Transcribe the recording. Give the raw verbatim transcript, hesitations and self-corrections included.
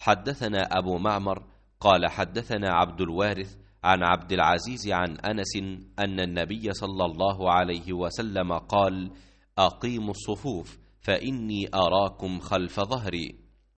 حدثنا أبو معمر قال حدثنا عبد الوارث عن عبد العزيز عن أنس أن النبي صلى الله عليه وسلم قال: أقيموا الصفوف فإني أراكم خلف ظهري.